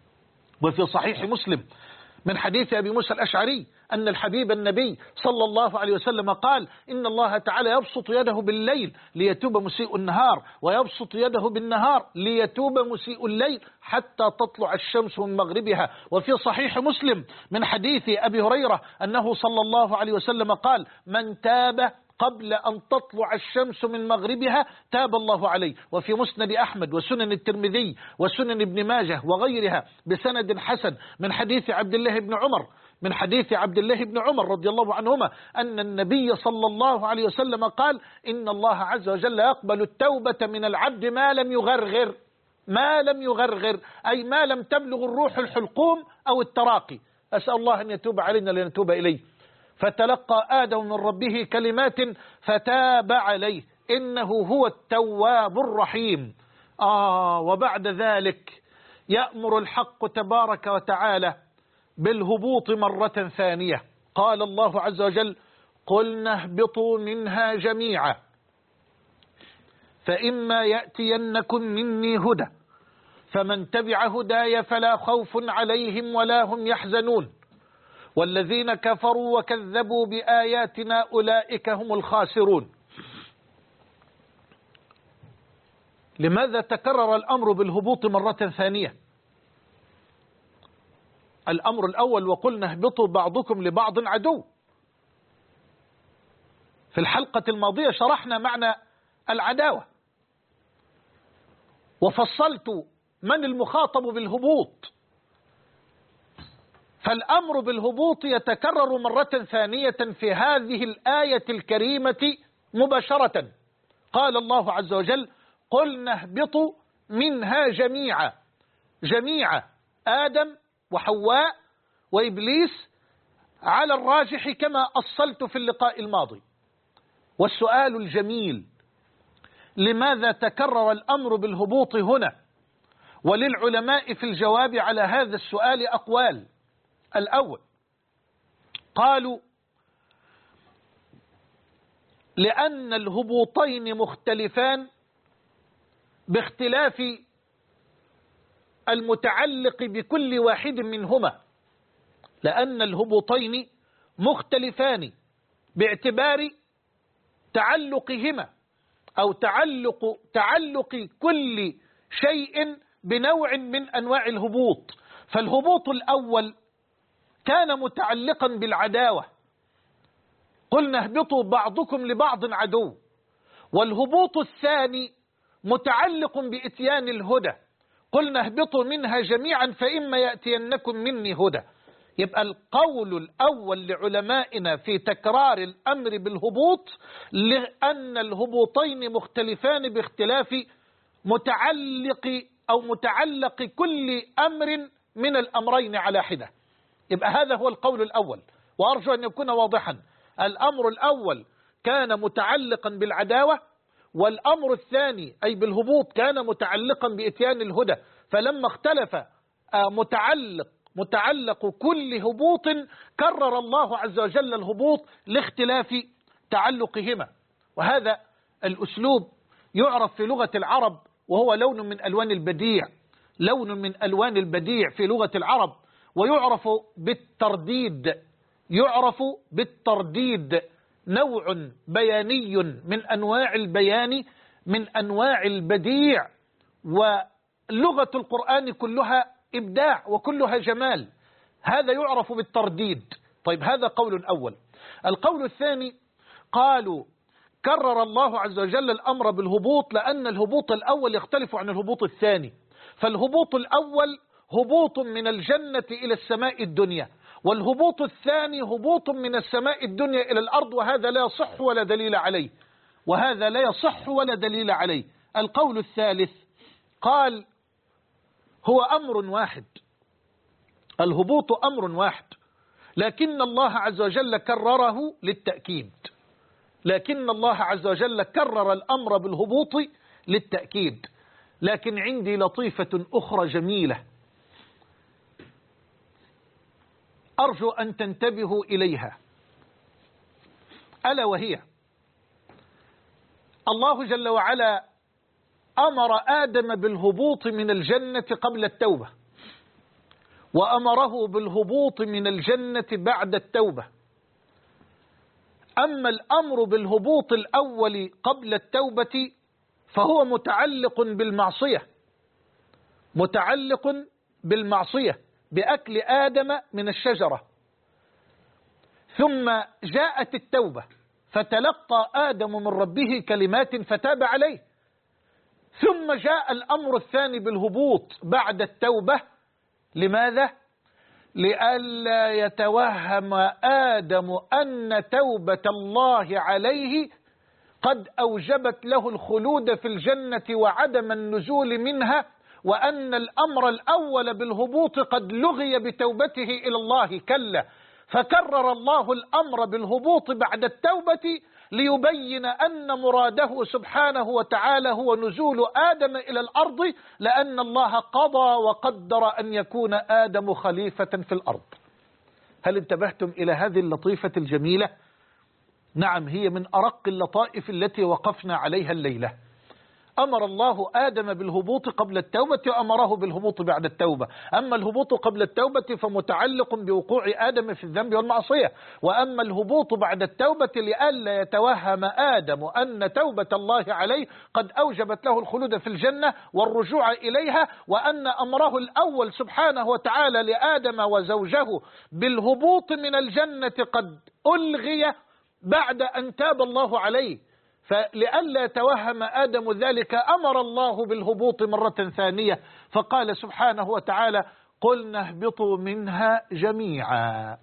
وفي صحيح مسلم من حديث أبي موسى الأشعري أن الحبيب النبي صلى الله عليه وسلم قال: إن الله تعالى يبسط يده بالليل ليتوب مسيء النهار ويبسط يده بالنهار ليتوب مسيء الليل حتى تطلع الشمس من مغربها. وفي صحيح مسلم من حديث أبي هريرة أنه صلى الله عليه وسلم قال: من تاب قبل أن تطلع الشمس من مغربها تاب الله عليه. وفي مسند أحمد وسنن الترمذي وسنن ابن ماجه وغيرها بسند حسن من حديث عبد الله بن عمر رضي الله عنهما أن النبي صلى الله عليه وسلم قال: إن الله عز وجل يقبل التوبة من العبد ما لم يغرغر، أي ما لم تبلغ الروح الحلقوم أو التراقي. أسأل الله أن يتوب علينا لنتوب إليه. فتلقى آدم من ربه كلمات فتاب عليه إنه هو التواب الرحيم. وبعد ذلك يأمر الحق تبارك وتعالى بالهبوط مرة ثانية. قال الله عز وجل: قلنا اهبطوا منها جميعا فإما يأتينكم مني هدى فمن تبع هداي فلا خوف عليهم ولا هم يحزنون والذين كفروا وكذبوا بآياتنا أولئك هم الخاسرون. لماذا تكرر الأمر بالهبوط مرة ثانية؟ الأمر الأول: وقلنا اهبطوا بعضكم لبعض عدو. في الحلقة الماضية شرحنا معنى العداوة وفصلت من المخاطب بالهبوط. فالأمر بالهبوط يتكرر مرة ثانية في هذه الآية الكريمة مباشرة. قال الله عز وجل: قلنا اهبطوا منها جميعا آدم وحواء وإبليس على الراجح كما أصلت في اللقاء الماضي. والسؤال الجميل: لماذا تكرر الأمر بالهبوط هنا؟ وللعلماء في الجواب على هذا السؤال أقوال. الأول قالوا: لأن الهبوطين مختلفان باختلاف المتعلق بكل واحد منهما. لأن الهبوطين مختلفان باعتبار تعلقهما أو تعلق كل شيء بنوع من أنواع الهبوط. فالهبوط الأول كان متعلقا بالعداوة، قلنا اهبطوا بعضكم لبعض عدو. والهبوط الثاني متعلق بإتيان الهدى، قلنا اهبطوا منها جميعا فإما يأتينكم مني هدى. يبقى القول الأول لعلمائنا في تكرار الأمر بالهبوط لأن الهبوطين مختلفان باختلاف متعلق كل أمر من الأمرين على حدة. يبقى هذا هو القول الأول، وأرجو أن يكون واضحا. الأمر الأول كان متعلقا بالعداوة، والأمر الثاني أي بالهبوط كان متعلقا بإتيان الهدى. فلما اختلف متعلق كل هبوط كرر الله عز وجل الهبوط لاختلاف تعلقهما. وهذا الأسلوب يعرف في لغة العرب، وهو لون من ألوان البديع، لون من ألوان البديع في لغة العرب، ويعرف بالترديد، نوع بياني من أنواع البيان، من أنواع البديع. ولغة القرآن كلها إبداع وكلها جمال، هذا يعرف بالترديد. طيب، هذا قول أول. القول الثاني قالوا كرر الله عز وجل الأمر بالهبوط لأن الهبوط الأول يختلف عن الهبوط الثاني. فالهبوط الأول هبوط من الجنة إلى السماء الدنيا، والهبوط الثاني هبوط من السماء الدنيا إلى الأرض، وهذا لا يصح ولا دليل عليه. القول الثالث قال هو أمر واحد، الهبوط أمر واحد، لكن الله عز وجل كرره للتأكيد، لكن الله عز وجل كرر الأمر بالهبوط للتأكيد. لكن عندي لطيفة أخرى جميلة أرجو أن تنتبهوا إليها، ألا وهي الله جل وعلا أمر آدم بالهبوط من الجنة قبل التوبة، وأمره بالهبوط من الجنة بعد التوبة. أما الأمر بالهبوط الأول قبل التوبة فهو متعلق بالمعصية بأكل آدم من الشجرة، ثم جاءت التوبة فتلقى آدم من ربه كلمات فتاب عليه، ثم جاء الأمر الثاني بالهبوط بعد التوبة. لماذا؟ لئلا يتوهم آدم أن توبة الله عليه قد أوجبت له الخلود في الجنة وعدم النزول منها، وأن الأمر الأول بالهبوط قد لغي بتوبته إلى الله. كلا، فكرر الله الأمر بالهبوط بعد التوبة ليبين أن مراده سبحانه وتعالى هو نزول آدم إلى الأرض، لأن الله قضى وقدر أن يكون آدم خليفة في الأرض. هل انتبهتم إلى هذه اللطيفة الجميلة؟ نعم، هي من أرق اللطائف التي وقفنا عليها الليلة. أمر الله آدم بالهبوط قبل التوبة وأمره بالهبوط بعد التوبة. أما الهبوط قبل التوبة فمتعلق بوقوع آدم في الذنب والمعصية، وأما الهبوط بعد التوبة لئلا يتوهم آدم أن توبة الله عليه قد أوجبت له الخلود في الجنة والرجوع إليها، وأن أمره الأول سبحانه وتعالى لآدم وزوجه بالهبوط من الجنة قد ألغي بعد أن تاب الله عليه. فلئلا يتوهم آدم ذلك أمر الله بالهبوط مرة ثانية، فقال سبحانه وتعالى قلنا اهبطوا منها جميعا.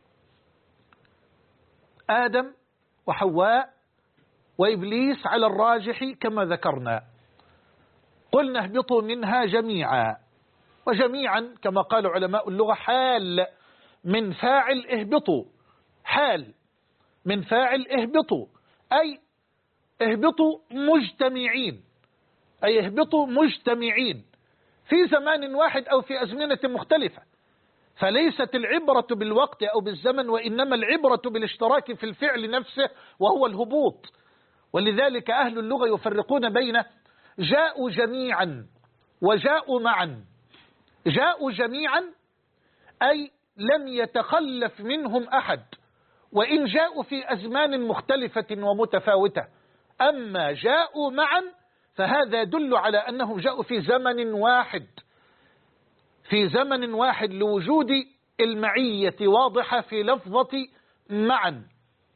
آدم وحواء وإبليس على الراجح كما ذكرنا. قلنا اهبطوا منها جميعا، وجميعا كما قال علماء اللغة حال من فاعل اهبطوا، حال من فاعل اهبطوا، أي اهبطوا مجتمعين، أي اهبطوا مجتمعين في زمان واحد أو في أزمنة مختلفة. فليست العبرة بالوقت أو بالزمن، وإنما العبرة بالاشتراك في الفعل نفسه وهو الهبوط. ولذلك أهل اللغة يفرقون بين جاءوا جميعا وجاءوا معا. جاءوا جميعا أي لم يتخلف منهم أحد، وإن جاءوا في أزمان مختلفة ومتفاوتة. أما جاءوا معا فهذا يدل على أنهم جاءوا في زمن واحد، في زمن واحد لوجود المعية واضحة في لفظة معا.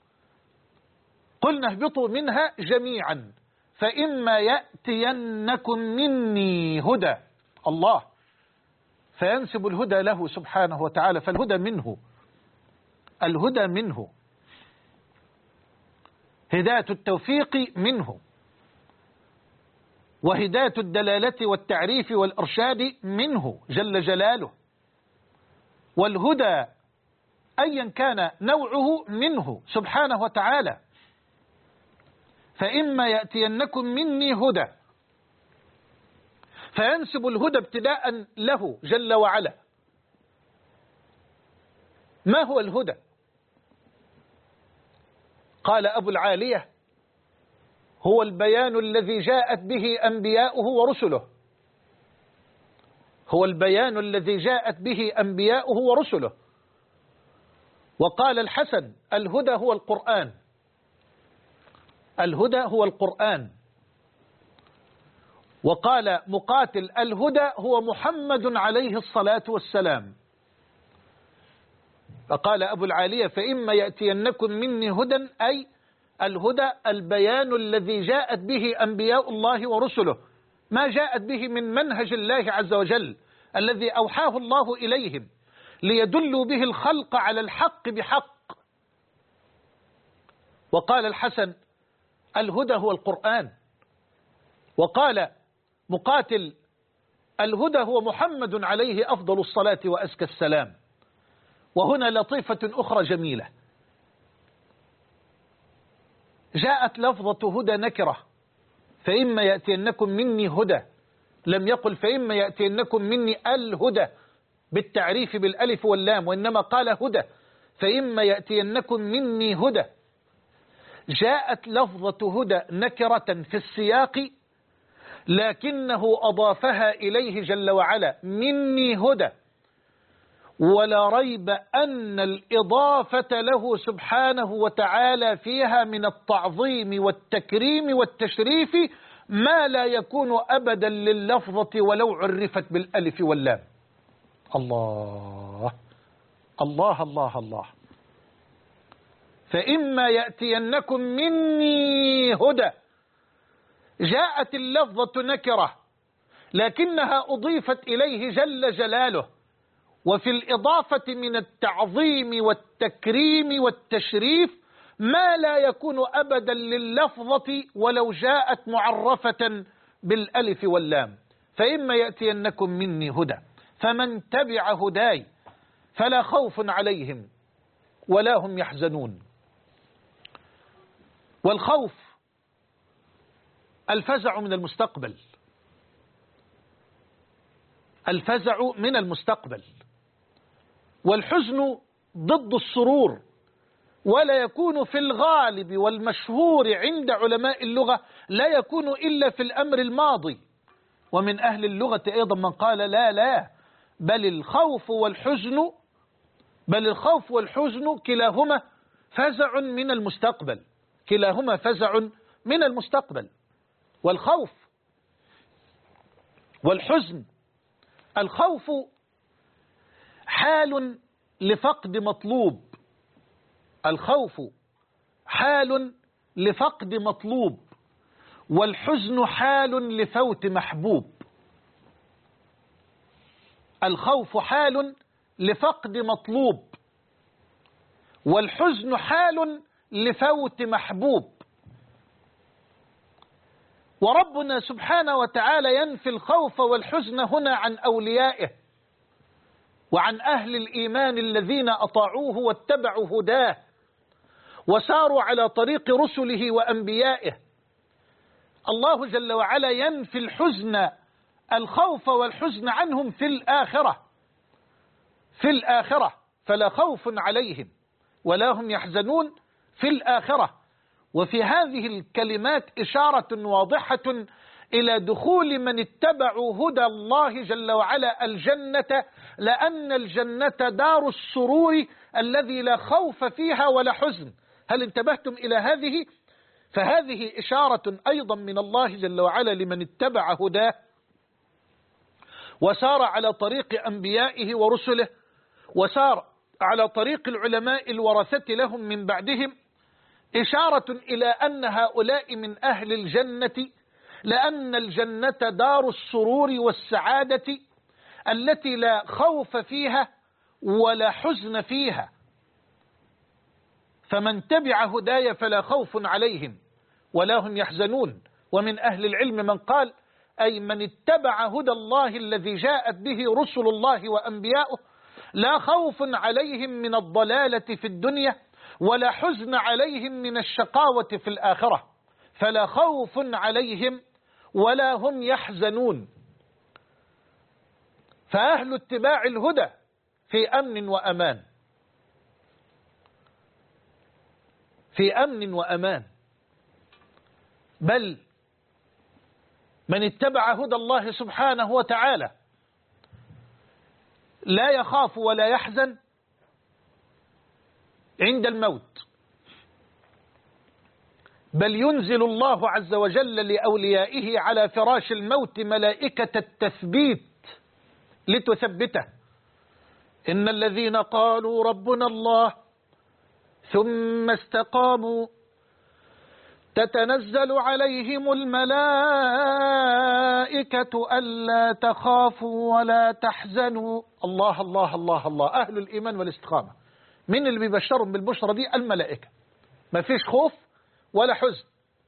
قلنا اهبطوا منها جميعا فإما يأتينكم مني هدى، الله فينسب الهدى له سبحانه وتعالى، فالهدى منه، الهدى منه، هداية التوفيق منه. وهداية الدلالة والتعريف والإرشاد منه جل جلاله، والهدى أيا كان نوعه منه سبحانه وتعالى. فإما يأتينكم مني هدى، فينسب الهدى ابتداء له جل وعلا. ما هو الهدى؟ قال أبو العالية: هو البيان الذي جاءت به أنبياؤه ورسله. هو البيان الذي جاءت به أنبياؤه ورسله. وقال الحسن: الهدى هو القرآن. الهدى هو القرآن. وقال مقاتل: الهدى هو محمد عليه الصلاة والسلام. فقال أبو العالية: فإما يأتينكم مني هدى، أي الهدى البيان الذي جاءت به أنبياء الله ورسله، ما جاءت به من منهج الله عز وجل الذي أوحاه الله إليهم ليدلوا به الخلق على الحق بحق. وقال الحسن: الهدى هو القرآن. وقال مقاتل: الهدى هو محمد عليه أفضل الصلاة وأزكى السلام. وهنا لطيفة أخرى جميلة: جاءت لفظة هدى نكرة، فإما يأتينكم مني هدى، لم يقل فإما يأتينكم مني الهدى بالتعريف بالألف واللام، وإنما قال هدى، فإما يأتينكم مني هدى. جاءت لفظة هدى نكرة في السياق، لكنه أضافها إليه جل وعلا: مني هدى. ولا ريب أن الإضافة له سبحانه وتعالى فيها من التعظيم والتكريم والتشريف ما لا يكون أبدا لللفظة ولو عرفت بالألف واللام. الله الله الله الله. فإما يأتينكم مني هدى، جاءت اللفظة نكرة لكنها أضيفت إليه جل جلاله، وفي الإضافة من التعظيم والتكريم والتشريف ما لا يكون أبدا لللفظة ولو جاءت معرفة بالألف واللام. فإما يأتينكم مني هدى، فمن تبع هداي فلا خوف عليهم ولا هم يحزنون. والخوف الفزع من المستقبل، الفزع من المستقبل. والحزن ضد السرور، ولا يكون في الغالب والمشهور عند علماء اللغة لا يكون إلا في الأمر الماضي. ومن أهل اللغة أيضا من قال لا بل الخوف والحزن كلاهما فزع من المستقبل، كلاهما فزع من المستقبل. والخوف والحزن، الخوف حال لفقد مطلوب، الخوف حال لفقد مطلوب، والحزن حال لفوت محبوب. الخوف حال لفقد مطلوب، والحزن حال لفوت محبوب. وربنا سبحانه وتعالى ينفي الخوف والحزن هنا عن أوليائه وعن أهل الإيمان الذين أطاعوه واتبعوا هداه وساروا على طريق رسله وأنبيائه. الله جل وعلا ينفي الخوف والحزن عنهم في الآخرة، فلا خوف عليهم ولا هم يحزنون في الآخرة. وفي هذه الكلمات إشارة واضحة إلى دخول من اتبعوا هدى الله جل وعلا الجنة، لأن الجنة دار السرور الذي لا خوف فيها ولا حزن. هل انتبهتم إلى هذه؟ فهذه إشارة أيضا من الله جل وعلا لمن اتبع هداه وسار على طريق أنبيائه ورسله، وسار على طريق العلماء الورثة لهم من بعدهم، إشارة إلى أن هؤلاء من أهل الجنة، لأن الجنة دار السرور والسعادة التي لا خوف فيها ولا حزن فيها. فمن تبع هداي فلا خوف عليهم ولا هم يحزنون. ومن أهل العلم من قال أي من اتبع هدى الله الذي جاءت به رسل الله وأنبياؤه لا خوف عليهم من الضلالة في الدنيا ولا حزن عليهم من الشقاوة في الآخرة، فلا خوف عليهم ولا هم يحزنون. فأهل اتباع الهدى في أمن وأمان، في أمن وأمان، بل من اتبع هدى الله سبحانه وتعالى لا يخاف ولا يحزن عند الموت، بل ينزل الله عز وجل لأوليائه على فراش الموت ملائكة التثبيت لتثبته. إن الذين قالوا ربنا الله ثم استقاموا تتنزل عليهم الملائكة ألا تخافوا ولا تحزنوا. الله الله الله الله، أهل الإيمان والاستقامة من اللي بيبشرهم بالبشرة دي؟ الملائكة. ما فيش خوف ولا حزن.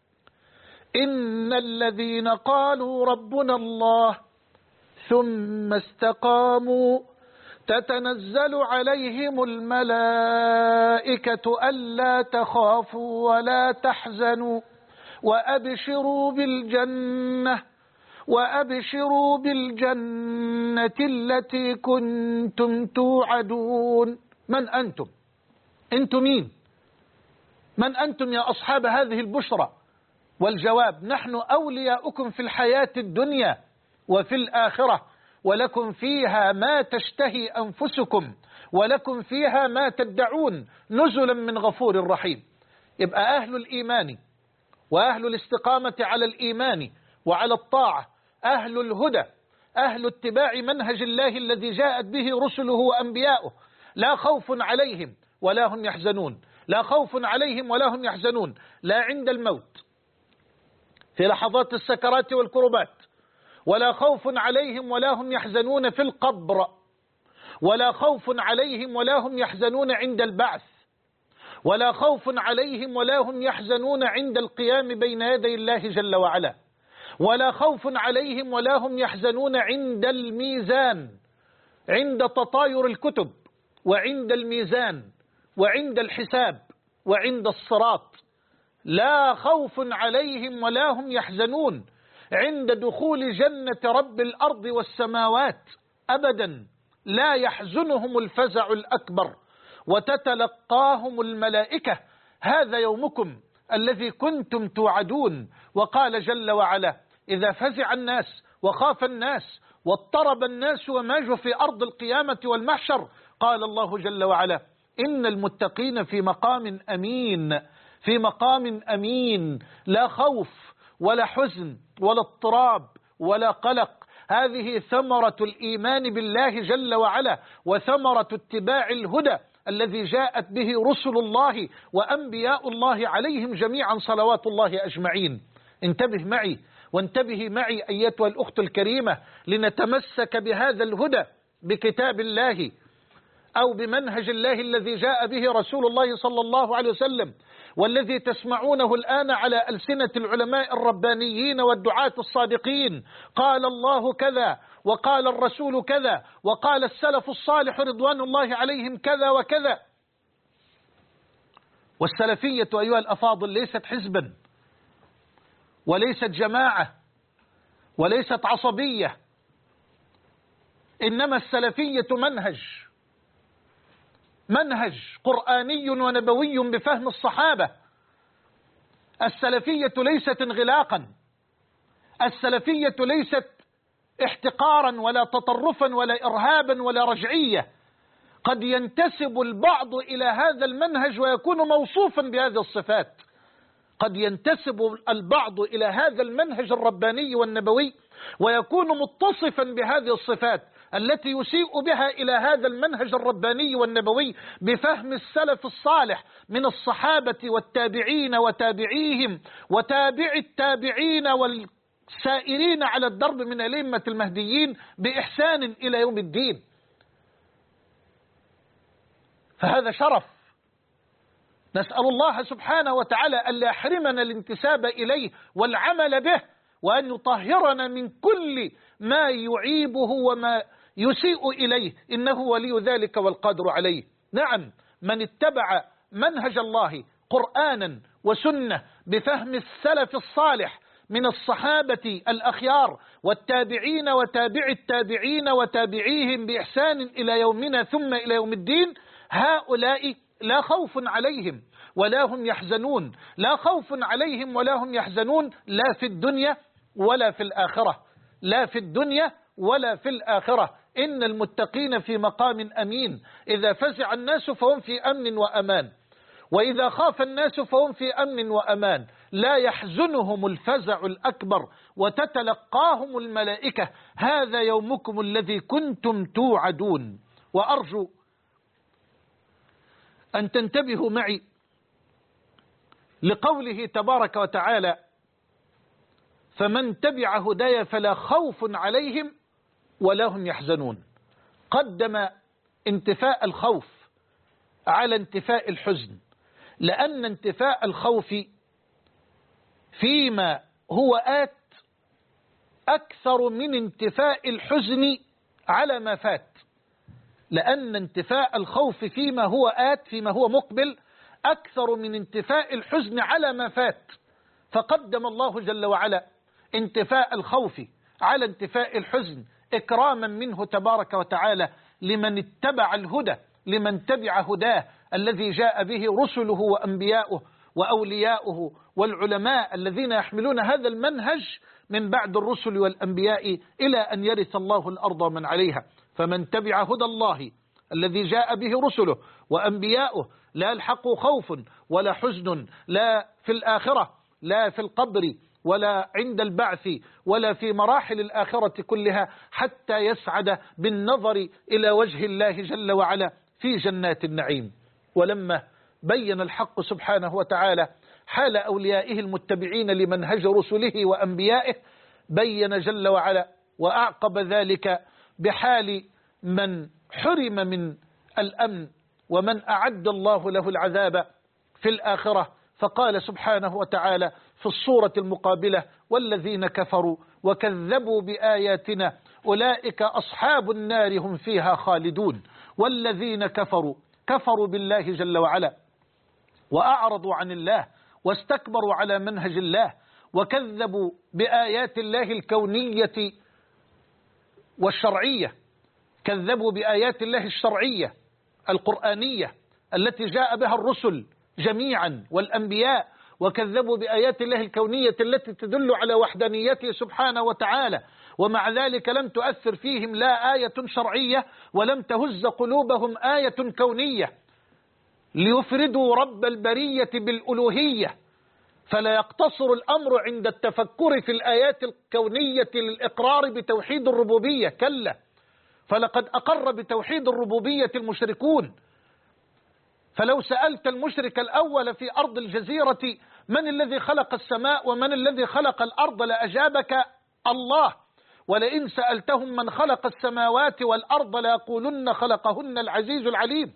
إن الذين قالوا ربنا الله ثم استقاموا تتنزل عليهم الملائكة ألا تخافوا ولا تحزنوا وأبشروا بالجنة التي كنتم توعدون. من أنتم؟ أنتم مين؟ من أنتم يا أصحاب هذه البشرى؟ والجواب: نحن أولياؤكم في الحياة الدنيا وفي الآخرة، ولكم فيها ما تشتهي أنفسكم ولكم فيها ما تدعون نزلا من غفور رحيم. يبقى أهل الإيمان وأهل الاستقامة على الإيمان وعلى الطاعة، أهل الهدى، أهل اتباع منهج الله الذي جاءت به رسله وأنبياؤه، لا خوف عليهم ولا هم يحزنون. لا خوف عليهم ولا هم يحزنون، لا عند الموت في لحظات السكرات والكربات، ولا خوف عليهم ولا هم يحزنون في القبر، ولا خوف عليهم ولا هم يحزنون عند البعث، ولا خوف عليهم ولا هم يحزنون عند القيام بين يدي الله جل وعلا، ولا خوف عليهم ولا هم يحزنون عند الميزان، عند تطاير الكتب وعند الميزان وعند الحساب وعند الصراط. لا خوف عليهم ولا هم يحزنون عند دخول جنة رب الأرض والسماوات أبدا، لا يحزنهم الفزع الأكبر، وتتلقاهم الملائكة: هذا يومكم الذي كنتم توعدون. وقال جل وعلا: إذا فزع الناس وخاف الناس واضطرب الناس وماجوا في أرض القيامة والمحشر، قال الله جل وعلا: إن المتقين في مقام أمين، في مقام أمين، لا خوف ولا حزن ولا اضطراب ولا قلق. هذه ثمرة الإيمان بالله جل وعلا، وثمرة اتباع الهدى الذي جاءت به رسل الله وأنبياء الله عليهم جميعا صلوات الله أجمعين. انتبه معي وانتبهي معي أيتها الأخت الكريمة، لنتمسك بهذا الهدى، بكتاب الله أو بمنهج الله الذي جاء به رسول الله صلى الله عليه وسلم، والذي تسمعونه الآن على ألسنة العلماء الربانيين والدعاة الصادقين. قال الله كذا، وقال الرسول كذا، وقال السلف الصالح رضوان الله عليهم كذا وكذا. والسلفية أيها الأفاضل ليست حزبا، وليست جماعة، وليست عصبية، إنما السلفية منهج قرآني ونبوي بفهم الصحابة. السلفية ليست انغلاقا، السلفية ليست احتقارا ولا تطرفا ولا إرهابا ولا رجعية. قد ينتسب البعض إلى هذا المنهج ويكون موصوفا بهذه الصفات، قد ينتسب البعض إلى هذا المنهج الرباني والنبوي ويكون متصفا بهذه الصفات التي يسيء بها إلى هذا المنهج الرباني والنبوي بفهم السلف الصالح من الصحابة والتابعين وتابعيهم وتابع التابعين والسائرين على الدرب من الأئمة المهديين بإحسان إلى يوم الدين. فهذا شرف، نسأل الله سبحانه وتعالى ألا يحرمنا الانتساب إليه والعمل به وأن يطهرنا من كل ما يعيبه وما يسيء إليه، إنه ولي ذلك والقادر عليه. نعم، من اتبع منهج الله قرآنا وسنة بفهم السلف الصالح من الصحابة الأخيار والتابعين وتابع التابعين وتابعيهم بإحسان إلى يومنا ثم إلى يوم الدين، هؤلاء لا خوف عليهم ولا هم يحزنون، لا خوف عليهم ولا هم يحزنون، لا في الدنيا ولا في الآخرة، لا في الدنيا ولا في الآخرة. إن المتقين في مقام أمين، إذا فزع الناس فهم في أمن وأمان، وإذا خاف الناس فهم في أمن وأمان، لا يحزنهم الفزع الأكبر وتتلقاهم الملائكة هذا يومكم الذي كنتم توعدون. وأرجو أن تنتبهوا معي لقوله تبارك وتعالى: فمن تبع هداي فلا خوف عليهم ولا هم يحزنون. قدم انتفاء الخوف على انتفاء الحزن، لأن انتفاء الخوف فيما هو آت أكثر من انتفاء الحزن على ما فات، لأن انتفاء الخوف فيما هو آت، فيما هو مقبل، أكثر من انتفاء الحزن على ما فات. فقدم الله جل وعلا انتفاء الخوف على انتفاء الحزن إكراما منه تبارك وتعالى لمن اتبع الهدى، لمن تبع هداه الذي جاء به رسله وأنبياؤه وأولياؤه والعلماء الذين يحملون هذا المنهج من بعد الرسل والأنبياء إلى أن يرث الله الأرض من عليها. فمن تبع هدى الله الذي جاء به رسله وأنبياؤه لا يلحق خوف ولا حزن، لا في الآخرة لا في القبر ولا عند البعث ولا في مراحل الآخرة كلها، حتى يسعد بالنظر إلى وجه الله جل وعلا في جنات النعيم. ولما بين الحق سبحانه وتعالى حال أوليائه المتبعين لمنهج رسله وأنبيائه، بين جل وعلا وأعقب ذلك بحال من حرم من الأمن ومن أعد الله له العذاب في الآخرة. فقال سبحانه وتعالى في الصورة المقابلة: والذين كفروا وكذبوا بآياتنا أولئك أصحاب النار هم فيها خالدون. والذين كفروا بالله جل وعلا وأعرضوا عن الله واستكبروا على منهج الله وكذبوا بآيات الله الكونية والشرعية، كذبوا بآيات الله الشرعية القرآنية التي جاء بها الرسل جميعا والأنبياء، وكذبوا بآيات الله الكونية التي تدل على وحدانيته سبحانه وتعالى، ومع ذلك لم تؤثر فيهم لا آية شرعية ولم تهز قلوبهم آية كونية ليفردوا رب البرية بالألوهية. فلا يقتصر الأمر عند التفكر في الآيات الكونية للإقرار بتوحيد الربوبية، كلا، فلقد أقر بتوحيد الربوبية المشركون. فلو سألت المشرك الأول في أرض الجزيرة من الذي خلق السماء ومن الذي خلق الأرض لأجابك الله، ولئن سألتهم من خلق السماوات والأرض ليقولن خلقهن العزيز العليم.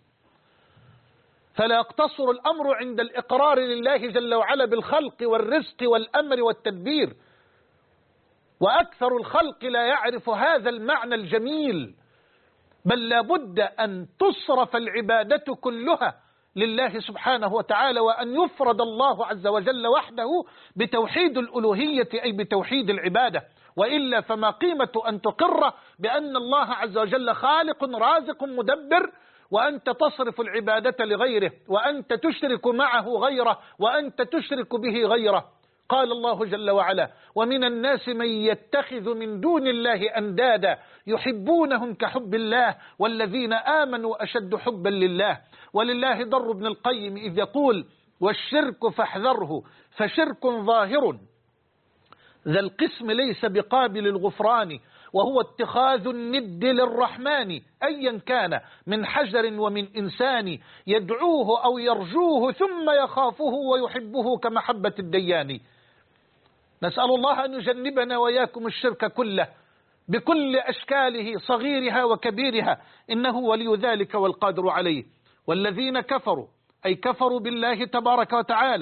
فلا يقتصر الأمر عند الإقرار لله جل وعلا بالخلق والرزق والأمر والتدبير، وأكثر الخلق لا يعرف هذا المعنى الجميل، بل لابد أن تصرف العبادة كلها لله سبحانه وتعالى، وأن يفرد الله عز وجل وحده بتوحيد الألوهية أي بتوحيد العبادة، وإلا فما قيمة أن تقر بأن الله عز وجل خالق رازق مدبر وأنت تصرف العبادة لغيره، وأنت تشرك معه غيره، وأنت تشرك به غيره. قال الله جل وعلا: ومن الناس من يتخذ من دون الله أندادا يحبونهم كحب الله والذين آمنوا أشد حبا لله. ولله ضر ابن القيم إذ يقول: والشرك فاحذره فشرك ظاهر ذا القسم ليس بقابل الغفران، وهو اتخاذ الند للرحمن أيا كان من حجر ومن إنسان، يدعوه أو يرجوه ثم يخافه ويحبه كمحبة الديان. نسأل الله أن يجنبنا وإياكم الشرك كله بكل أشكاله صغيرها وكبيرها، إنه ولي ذلك والقادر عليه. والذين كفروا أي كفروا بالله تبارك وتعالى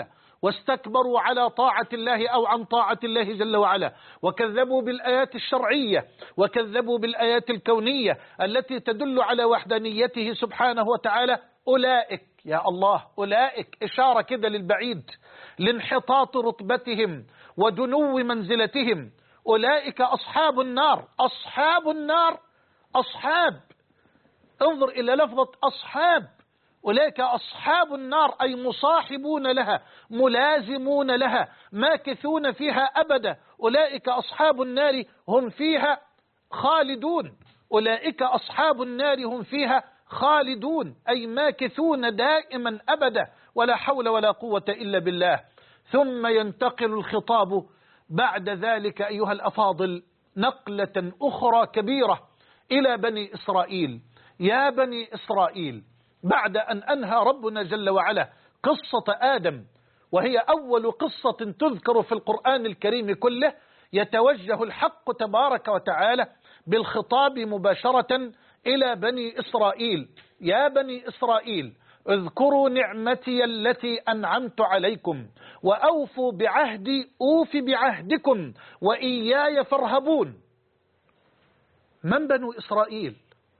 واستكبروا على طاعة الله أو عن طاعة الله جل وعلا، وكذبوا بالآيات الشرعية وكذبوا بالآيات الكونية التي تدل على وحدانيته سبحانه وتعالى، أولئك يا الله أولئك إشارة كده للبعيد لانحطاط رتبتهم ودنو منزلتهم، أولئك أصحاب النار. أصحاب النار، أصحاب، انظر إلى لفظة أصحاب، أولئك أصحاب النار أي مصاحبون لها ملازمون لها ماكثون فيها أبدا. أولئك أصحاب النار هم فيها خالدون، أولئك أصحاب النار هم فيها خالدون أي ماكثون دائما أبدا، ولا حول ولا قوة إلا بالله. ثم ينتقل الخطاب بعد ذلك أيها الأفاضل نقلة أخرى كبيرة إلى بني إسرائيل. يا بني إسرائيل، بعد أن أنهى ربنا جل وعلا قصة آدم، وهي أول قصة تذكر في القرآن الكريم كله، يتوجه الحق تبارك وتعالى بالخطاب مباشرة إلى بني إسرائيل. يا بني إسرائيل اذكروا نعمتي التي أنعمت عليكم وأوفوا بعهدي أوف بعهدكم وإياي فارهبون. من بنو إسرائيل؟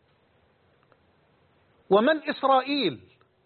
ومن إسرائيل؟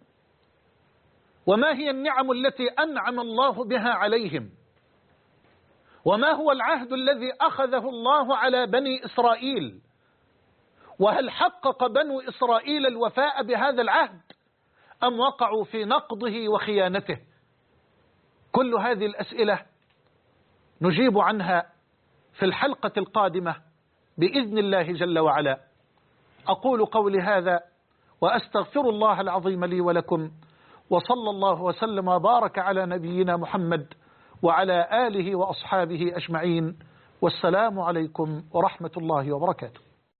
وما هي النعم التي أنعم الله بها عليهم؟ وما هو العهد الذي أخذه الله على بني إسرائيل؟ وهل حقق بنو إسرائيل الوفاء بهذا العهد أم وقعوا في نقضه وخيانته؟ كل هذه الأسئلة نجيب عنها في الحلقة القادمة بإذن الله جل وعلا. أقول قولي هذا وأستغفر الله العظيم لي ولكم، وصلى الله وسلم وبارك على نبينا محمد وعلى آله وأصحابه أجمعين، والسلام عليكم ورحمة الله وبركاته.